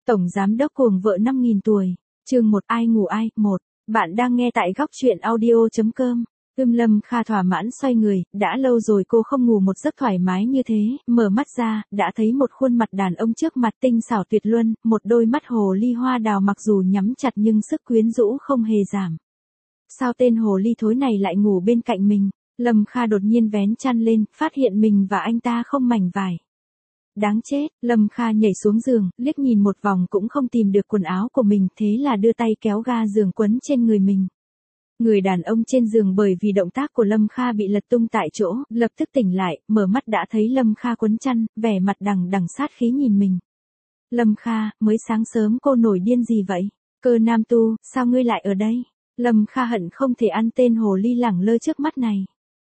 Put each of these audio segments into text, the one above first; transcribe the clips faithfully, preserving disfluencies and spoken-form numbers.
Tổng giám đốc cuồng vợ năm nghìn tuổi. Chương một ai ngủ ai, một. Bạn đang nghe tại góc truyện audio chấm com. Ưm Lâm Kha thỏa mãn xoay người, đã lâu rồi cô không ngủ một giấc thoải mái như thế, mở mắt ra, đã thấy một khuôn mặt đàn ông trước mặt tinh xảo tuyệt luân, một đôi mắt hồ ly hoa đào mặc dù nhắm chặt nhưng sức quyến rũ không hề giảm. Sao tên hồ ly thối này lại ngủ bên cạnh mình? Lâm Kha đột nhiên vén chăn lên, phát hiện mình và anh ta không mảnh vải. Đáng chết, Lâm Kha nhảy xuống giường, liếc nhìn một vòng cũng không tìm được quần áo của mình, thế là đưa tay kéo ga giường quấn trên người mình. Người đàn ông trên giường bởi vì động tác của Lâm Kha bị lật tung tại chỗ, lập tức tỉnh lại, mở mắt đã thấy Lâm Kha quấn chăn, vẻ mặt đằng đằng sát khí nhìn mình. Lâm Kha, mới sáng sớm cô nổi điên gì vậy? Cơ Nam Tu, sao ngươi lại ở đây? Lâm Kha hận không thể ăn tên hồ ly lẳng lơ trước mắt này.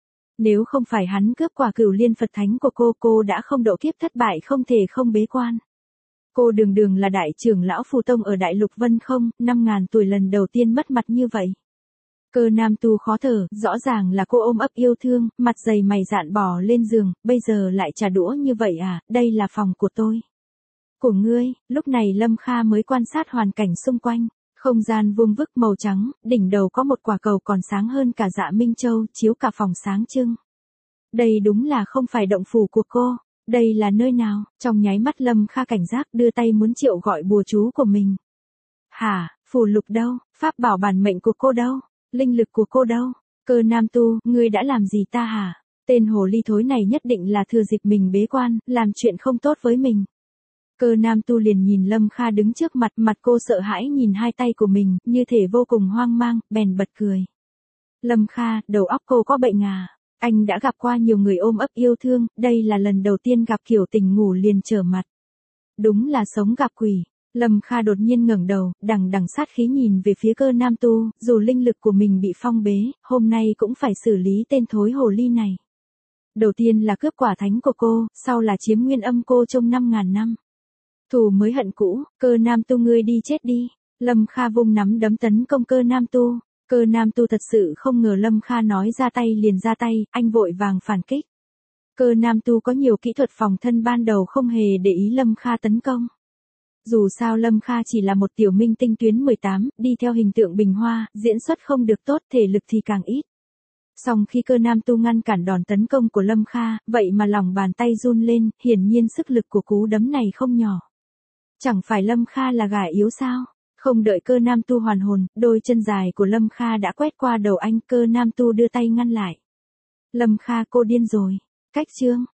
Nếu không phải hắn cướp quả cửu liên Phật thánh của cô, cô đã không độ kiếp thất bại không thể không bế quan. Cô đường đường là đại trưởng lão Phù Tông ở Đại Lục Vân không, năm ngàn tuổi lần đầu tiên mất mặt như vậy. Cơ Nam Tu khó thở, rõ ràng là cô ôm ấp yêu thương, mặt dày mày dạn bò lên giường, bây giờ lại trả đũa như vậy à, đây là phòng của tôi. Của ngươi, lúc này Lâm Kha mới quan sát hoàn cảnh xung quanh. Không gian vuông vức màu trắng, đỉnh đầu có một quả cầu còn sáng hơn cả Dạ Minh Châu, chiếu cả phòng sáng trưng. Đây đúng là không phải động phủ của cô, đây là nơi nào? Trong nháy mắt Lâm Kha cảnh giác đưa tay muốn triệu gọi bùa chú của mình. Hả, phù lục đâu, pháp bảo bản mệnh của cô đâu, linh lực của cô đâu? Cơ Nam Tu, ngươi đã làm gì ta hả? Tên hồ ly thối này nhất định là thừa dịp mình bế quan, làm chuyện không tốt với mình. Cơ Nam Tu liền nhìn Lâm Kha đứng trước mặt, mặt cô sợ hãi nhìn hai tay của mình, như thể vô cùng hoang mang, bèn bật cười. Lâm Kha, đầu óc cô có bệnh à? Anh đã gặp qua nhiều người ôm ấp yêu thương, đây là lần đầu tiên gặp kiểu tình ngủ liền trở mặt. Đúng là sống gặp quỷ. Lâm Kha đột nhiên ngẩng đầu, đằng đằng sát khí nhìn về phía Cơ Nam Tu, dù linh lực của mình bị phong bế, hôm nay cũng phải xử lý tên thối hồ ly này. Đầu tiên là cướp quả thánh của cô, sau là chiếm nguyên âm cô trong năm ngàn năm. Thù mới hận cũ, Cơ Nam Tu ngươi đi chết đi. Lâm Kha vung nắm đấm tấn công Cơ Nam Tu. Cơ Nam Tu thật sự không ngờ Lâm Kha nói ra tay liền ra tay, anh vội vàng phản kích. Cơ Nam Tu có nhiều kỹ thuật phòng thân ban đầu không hề để ý Lâm Kha tấn công. Dù sao Lâm Kha chỉ là một tiểu minh tinh tuyến mười tám, đi theo hình tượng bình hoa, diễn xuất không được tốt, thể lực thì càng ít. Song khi Cơ Nam Tu ngăn cản đòn tấn công của Lâm Kha, vậy mà lòng bàn tay run lên, hiển nhiên sức lực của cú đấm này không nhỏ. Chẳng phải Lâm Kha là gà yếu sao? Không đợi Cơ Nam Tu hoàn hồn, đôi chân dài của Lâm Kha đã quét qua đầu anh, Cơ Nam Tu đưa tay ngăn lại. Lâm Kha, cô điên rồi. Cách chương.